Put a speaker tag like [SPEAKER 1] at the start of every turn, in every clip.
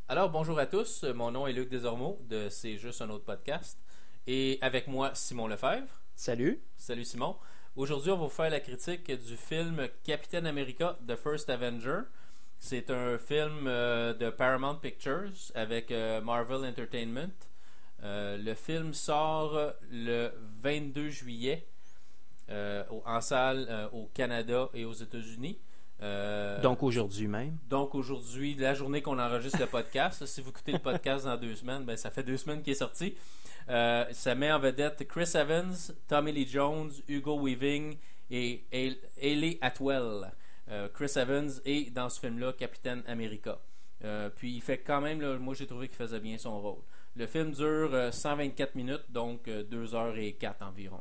[SPEAKER 1] Alors, bonjour à tous. Mon nom est Luc Desormeaux de C'est juste un autre podcast. Et avec moi, Simon Lefebvre.
[SPEAKER 2] Salut.
[SPEAKER 1] Salut Simon. Aujourd'hui, on va vous faire la critique du film Captain America The First Avenger. C'est un film de Paramount Pictures avec Marvel Entertainment. Le film sort le 22 juillet en salle au Canada et aux États-Unis.
[SPEAKER 2] Donc aujourd'hui même.
[SPEAKER 1] Donc aujourd'hui, la journée qu'on enregistre le podcast. Si vous écoutez le podcast dans 2 semaines, ben ça fait 2 semaines qu'il est sorti. Ça met en vedette Chris Evans, Tommy Lee Jones, Hugo Weaving et Hayley Atwell. Chris Evans est dans ce film-là Capitaine America. Puis il fait quand même, là, moi j'ai trouvé qu'il faisait bien son rôle. Le film dure 124 minutes, donc 2h04 environ.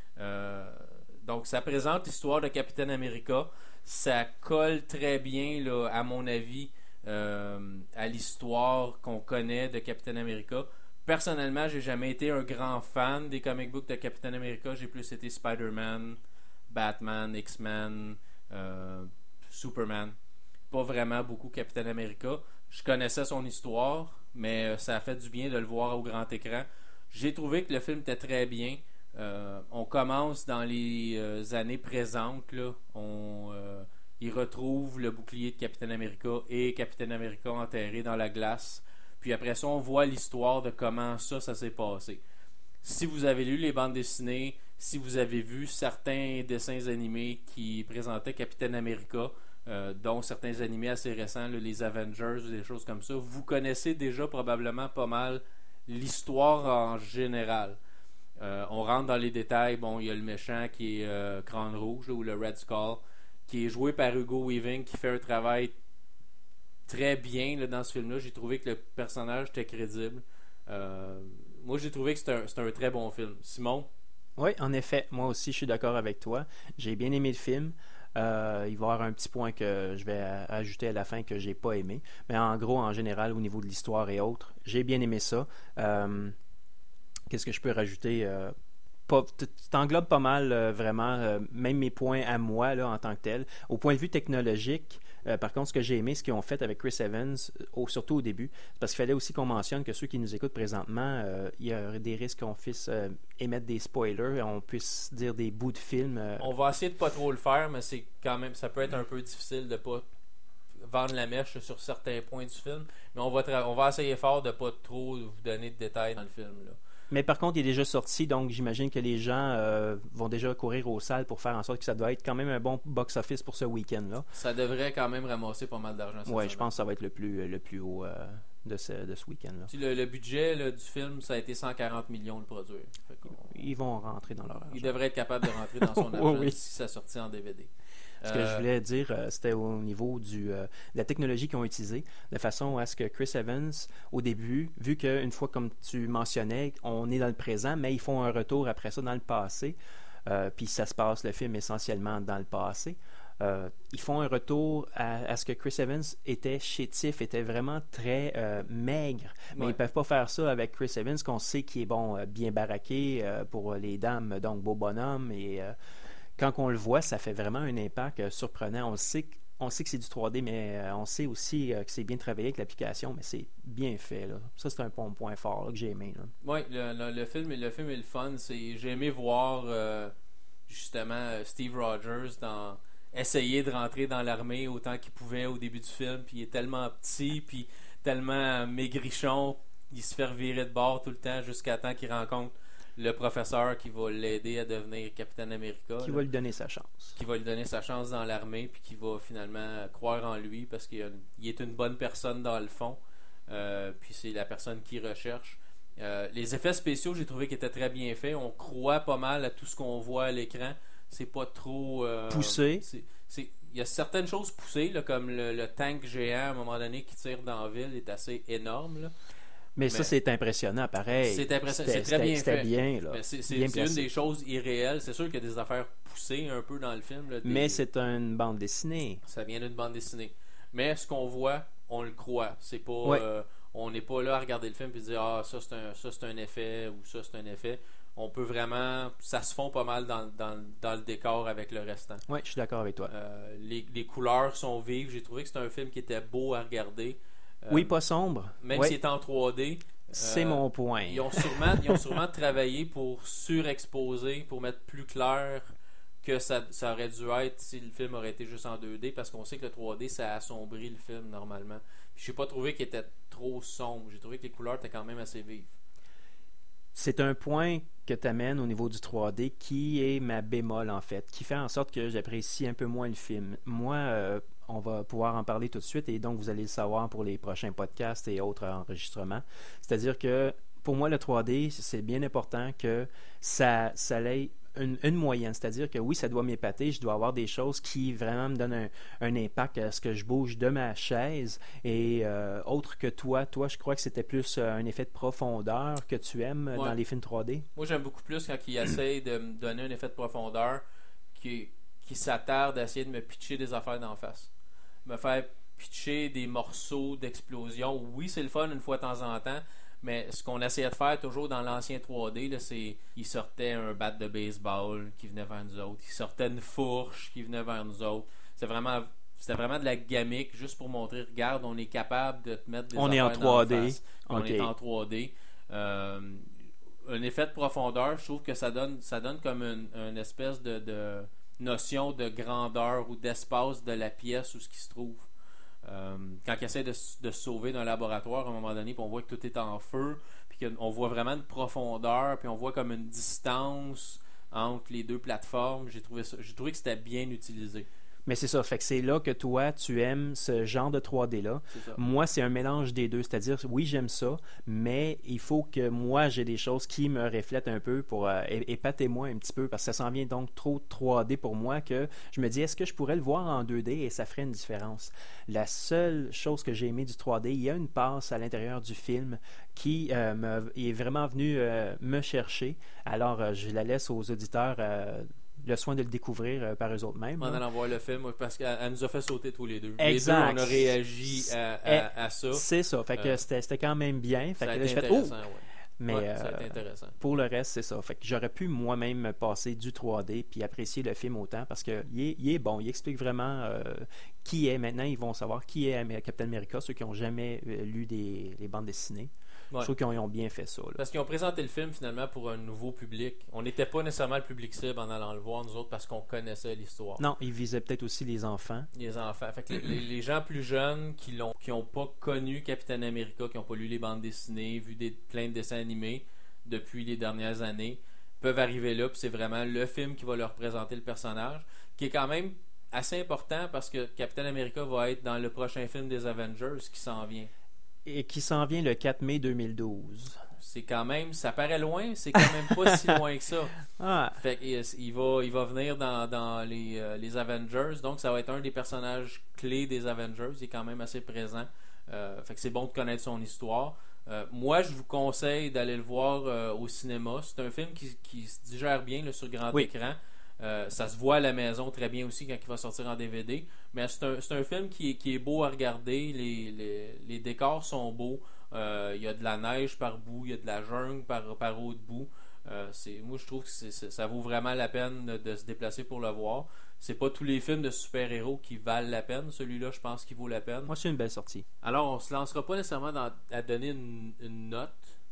[SPEAKER 1] Donc ça présente l'histoire de Capitaine America. Ça colle très bien, là, à mon avis, à l'histoire qu'on connaît de Captain America. Personnellement, j'ai jamais été un grand fan des comic books de Captain America. J'ai plus été Spider-Man, Batman, X-Men, Superman. Pas vraiment beaucoup Captain America. Je connaissais son histoire, mais ça a fait du bien de le voir au grand écran. J'ai trouvé que le film était très bien. On commence dans les années présentes. Là. Il retrouve le bouclier de Captain America et Captain America enterré dans la glace. Puis après ça, on voit l'histoire de comment ça s'est passé. Si vous avez lu les bandes dessinées, si vous avez vu certains dessins animés qui présentaient Captain America, dont certains animés assez récents, là, les Avengers ou des choses comme ça, vous connaissez déjà probablement pas mal l'histoire en général. On rentre dans les détails. Bon, il y a le méchant qui est Crâne Rouge, là, ou le Red Skull, qui est joué par Hugo Weaving, qui fait un travail très bien là, dans ce film-là. J'ai trouvé que le personnage était crédible. Moi, j'ai trouvé que c'est un très bon film. Simon?
[SPEAKER 2] Oui, en effet, moi aussi, je suis d'accord avec toi. J'ai bien aimé le film. Il va y avoir un petit point que je vais ajouter à la fin que j'ai pas aimé. Mais en gros, en général, au niveau de l'histoire et autres, j'ai bien aimé ça. Qu'est-ce que je peux rajouter? T'englobes pas mal, vraiment, même mes points à moi là, en tant que tel. Au point de vue technologique, par contre, ce que j'ai aimé, ce qu'ils ont fait avec Chris Evans, surtout au début, c'est parce qu'il fallait aussi qu'on mentionne que ceux qui nous écoutent présentement, il y a des risques qu'on puisse émettre des spoilers, on puisse dire des bouts de film.
[SPEAKER 1] On va essayer de pas trop le faire, mais c'est quand même, ça peut être un peu difficile de pas vendre la mèche sur certains points du film. Mais on va essayer fort de pas trop vous donner de détails dans le film, là.
[SPEAKER 2] Mais par contre, il est déjà sorti, donc j'imagine que les gens vont déjà courir aux salles pour faire en sorte que ça doit être quand même un bon box-office pour ce week-end-là.
[SPEAKER 1] Ça devrait quand même ramasser pas mal d'argent.
[SPEAKER 2] Oui, je pense que ça va être le plus haut de ce week-end-là.
[SPEAKER 1] Le budget là, du film, ça a été 140 millions de produire.
[SPEAKER 2] Ils vont rentrer dans leur argent.
[SPEAKER 1] Ils devraient être capables de rentrer dans son argent
[SPEAKER 2] oui.
[SPEAKER 1] si ça sortit en DVD.
[SPEAKER 2] Ce que je voulais dire, c'était au niveau de la technologie qu'ils ont utilisée, de façon à ce que Chris Evans, au début, vu qu'une fois, comme tu mentionnais, on est dans le présent, mais ils font un retour après ça dans le passé, puis ça se passe, le film, essentiellement dans le passé. Ils font un retour à ce que Chris Evans était chétif, était vraiment très maigre. Mais ils peuvent pas faire ça avec Chris Evans, qu'on sait qu'il est bon, bien baraqué pour les dames, donc beau bonhomme, et quand on le voit, ça fait vraiment un impact surprenant. On sait que c'est du 3D, mais on sait aussi que c'est bien travaillé avec l'application, mais c'est bien fait. Là. Ça, c'est un bon point fort là, que j'ai aimé.
[SPEAKER 1] Oui, le film est le fun. J'ai aimé voir justement Steve Rogers essayer de rentrer dans l'armée autant qu'il pouvait au début du film. Puis il est tellement petit, puis tellement maigrichon, il se fait revirer de bord tout le temps jusqu'à temps qu'il rencontre le professeur qui va l'aider à devenir Capitaine America.
[SPEAKER 2] Qui va lui donner sa chance.
[SPEAKER 1] Qui va lui donner sa chance dans l'armée, puis qui va finalement croire en lui parce qu'il est une bonne personne dans le fond. Puis c'est la personne qu'il recherche. Les effets spéciaux, j'ai trouvé qu'ils étaient très bien faits. On croit pas mal à tout ce qu'on voit à l'écran. C'est pas trop
[SPEAKER 2] poussé.
[SPEAKER 1] Il y a certaines choses poussées, là, comme le tank géant à un moment donné qui tire dans la ville est assez énorme, là.
[SPEAKER 2] Mais ça, c'est impressionnant, pareil.
[SPEAKER 1] C'est impressionnant. C'est très bien fait.
[SPEAKER 2] Bien, là.
[SPEAKER 1] C'est
[SPEAKER 2] bien
[SPEAKER 1] une des choses irréelles. C'est sûr qu'il y a des affaires poussées un peu dans le film. Là,
[SPEAKER 2] mais c'est une bande dessinée.
[SPEAKER 1] Ça vient d'une bande dessinée. Mais ce qu'on voit, on le croit. C'est pas,
[SPEAKER 2] ouais.
[SPEAKER 1] On n'est pas là à regarder le film et dire « Ah, ça c'est un effet » ou « Ça c'est un effet ». On peut vraiment... Ça se fond pas mal dans le décor avec le restant.
[SPEAKER 2] Oui, je suis d'accord avec toi.
[SPEAKER 1] Les couleurs sont vives. J'ai trouvé que c'était un film qui était beau à regarder.
[SPEAKER 2] Oui, pas sombre.
[SPEAKER 1] Même
[SPEAKER 2] Ouais,
[SPEAKER 1] s'il est en 3D.
[SPEAKER 2] c'est mon point.
[SPEAKER 1] Ils ont sûrement travaillé pour surexposer, pour mettre plus clair que ça aurait dû être si le film aurait été juste en 2D, parce qu'on sait que le 3D, ça assombrit le film normalement. Puis j'ai pas trouvé qu'il était trop sombre. J'ai trouvé que les couleurs étaient quand même assez vives.
[SPEAKER 2] C'est un point que tu amènes au niveau du 3D qui est ma bémol en fait, qui fait en sorte que j'apprécie un peu moins le film. Moi, on va pouvoir en parler tout de suite et donc vous allez le savoir pour les prochains podcasts et autres enregistrements. C'est-à-dire que pour moi, le 3D, c'est bien important que ça ait une moyenne. C'est-à-dire que oui, ça doit m'épater, je dois avoir des choses qui vraiment me donnent un impact à ce que je bouge de ma chaise. Et autre que toi, je crois que c'était plus un effet de profondeur que tu aimes
[SPEAKER 1] Ouais.
[SPEAKER 2] dans les films 3D.
[SPEAKER 1] Moi, j'aime beaucoup plus quand ils essayent de me donner un effet de profondeur qui s'attarde à essayer de me pitcher des affaires d'en face. Me faire pitcher des morceaux d'explosion. Oui, c'est le fun une fois de temps en temps, mais ce qu'on essayait de faire toujours dans l'ancien 3D, là, c'est il sortait un bat de baseball qui venait vers nous autres, il sortait une fourche qui venait vers nous autres. C'était vraiment de la gamique juste pour montrer, regarde, on est capable de te mettre des
[SPEAKER 2] On est en
[SPEAKER 1] affaires d'en
[SPEAKER 2] 3D.
[SPEAKER 1] face. On
[SPEAKER 2] Ok.
[SPEAKER 1] est en 3D. Un effet de profondeur, je trouve que ça donne comme une espèce de notion de grandeur ou d'espace de la pièce où ce qui se trouve. Quand ils essaient de se sauver d'un laboratoire à un moment donné, puis on voit que tout est en feu, puis qu'on voit vraiment une profondeur, puis on voit comme une distance entre les deux plateformes, j'ai trouvé que c'était bien utilisé.
[SPEAKER 2] Mais c'est ça, fait que c'est là que toi, tu aimes ce genre de 3D-là.
[SPEAKER 1] C'est ça.
[SPEAKER 2] Moi, c'est un mélange des deux, c'est-à-dire, oui, j'aime ça, mais il faut que moi, j'ai des choses qui me reflètent un peu pour épater moi un petit peu, parce que ça s'en vient donc trop 3D pour moi que je me dis, est-ce que je pourrais le voir en 2D et ça ferait une différence? La seule chose que j'ai aimé du 3D, il y a une passe à l'intérieur du film qui est vraiment venue me chercher. Alors, je la laisse aux auditeurs le soin de le découvrir par eux autres mêmes.
[SPEAKER 1] En allant voir le film, parce qu'elle nous a fait sauter tous les deux.
[SPEAKER 2] Exact.
[SPEAKER 1] Les deux, on a réagi à ça.
[SPEAKER 2] C'est ça. Fait que c'était quand même bien. Fait
[SPEAKER 1] Ça a
[SPEAKER 2] que là,
[SPEAKER 1] été
[SPEAKER 2] je fais oh!
[SPEAKER 1] intéressant, ouais.
[SPEAKER 2] Mais
[SPEAKER 1] Ouais, ça a été intéressant.
[SPEAKER 2] pour le reste, c'est ça. Fait que j'aurais pu moi-même me passer du 3D puis apprécier le film autant parce que il est bon. Il explique vraiment qui est. Maintenant, ils vont savoir qui est Captain America, ceux qui n'ont jamais lu les bandes dessinées.
[SPEAKER 1] Ouais.
[SPEAKER 2] Je trouve qu'ils ont bien fait ça. Là.
[SPEAKER 1] Parce qu'ils ont présenté le film finalement pour un nouveau public. On n'était pas nécessairement le public cible en allant le voir, nous autres, parce qu'on connaissait l'histoire.
[SPEAKER 2] Non, ils visaient peut-être aussi les enfants.
[SPEAKER 1] Les enfants. Fait que les gens plus jeunes qui ont pas connu Captain America, qui n'ont pas lu les bandes dessinées, vu plein de dessins animés depuis les dernières années, peuvent arriver là, puis c'est vraiment le film qui va leur présenter le personnage, qui est quand même assez important parce que Captain America va être dans le prochain film des Avengers qui s'en vient.
[SPEAKER 2] Et qui s'en vient le 4 mai 2012.
[SPEAKER 1] C'est quand même, ça paraît loin, c'est quand même pas si loin que ça.
[SPEAKER 2] Ah,
[SPEAKER 1] Fait il va venir dans les Avengers, donc ça va être un des personnages clés des Avengers. Il est quand même assez présent. Fait que c'est bon de connaître son histoire. Moi, je vous conseille d'aller le voir au cinéma. C'est un film qui se digère bien là, sur grand écran. Ça se voit à la maison très bien aussi quand il va sortir en DVD. Mais c'est un film qui est beau à regarder. Les décors sont beaux. Il y a de la neige par bout, il y a de la jungle par autre bout. Moi, je trouve que ça vaut vraiment la peine de se déplacer pour le voir. C'est pas tous les films de super-héros qui valent la peine. Celui-là, je pense qu'il vaut la peine.
[SPEAKER 2] moi, c'est une belle sortie.
[SPEAKER 1] Alors, on se lancera pas nécessairement à donner une note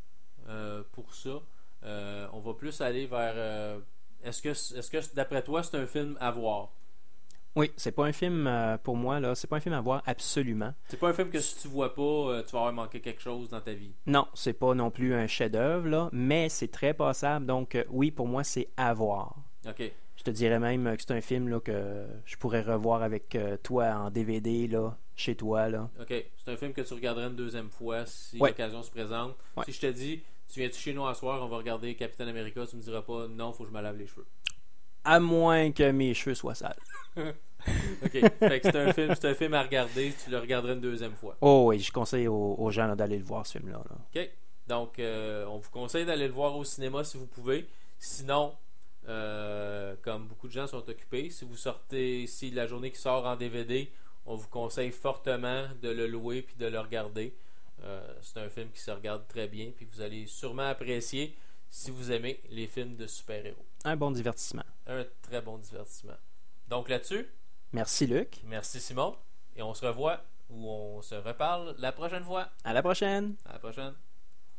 [SPEAKER 1] pour ça. On va plus aller vers... Est-ce que d'après toi, c'est un film à voir?
[SPEAKER 2] Oui, c'est pas un film pour moi là, c'est pas un film à voir absolument.
[SPEAKER 1] C'est pas un film que si tu vois pas, tu vas avoir manqué quelque chose dans ta vie.
[SPEAKER 2] Non, c'est pas non plus un chef-d'œuvre là, mais c'est très passable. Donc oui, pour moi, c'est à voir.
[SPEAKER 1] OK.
[SPEAKER 2] Je te dirais même que c'est un film là que je pourrais revoir avec toi en DVD là, chez toi là.
[SPEAKER 1] OK. C'est un film que tu regarderais une deuxième fois si
[SPEAKER 2] Ouais.
[SPEAKER 1] l'occasion se présente.
[SPEAKER 2] Ouais.
[SPEAKER 1] Si je te dis, tu viens-tu chez nous à soir, on va regarder Captain America, tu me diras pas non, faut que je me lave les cheveux.
[SPEAKER 2] À moins que mes cheveux soient sales.
[SPEAKER 1] OK. Fait que c'est un film à regarder, tu le regarderais une deuxième fois.
[SPEAKER 2] Oh oui, je conseille aux gens là, d'aller le voir ce film là.
[SPEAKER 1] OK. Donc, on vous conseille d'aller le voir au cinéma si vous pouvez. Sinon, comme beaucoup de gens sont occupés, si la journée qui sort en DVD, on vous conseille fortement de le louer puis de le regarder. C'est un film qui se regarde très bien puis vous allez sûrement apprécier si vous aimez les films de super-héros.
[SPEAKER 2] Un bon divertissement.
[SPEAKER 1] Un très bon divertissement. Donc là-dessus,
[SPEAKER 2] Merci Luc.
[SPEAKER 1] merci Simon et on se revoit où on se reparle la prochaine fois.
[SPEAKER 2] À la prochaine!
[SPEAKER 1] À la prochaine.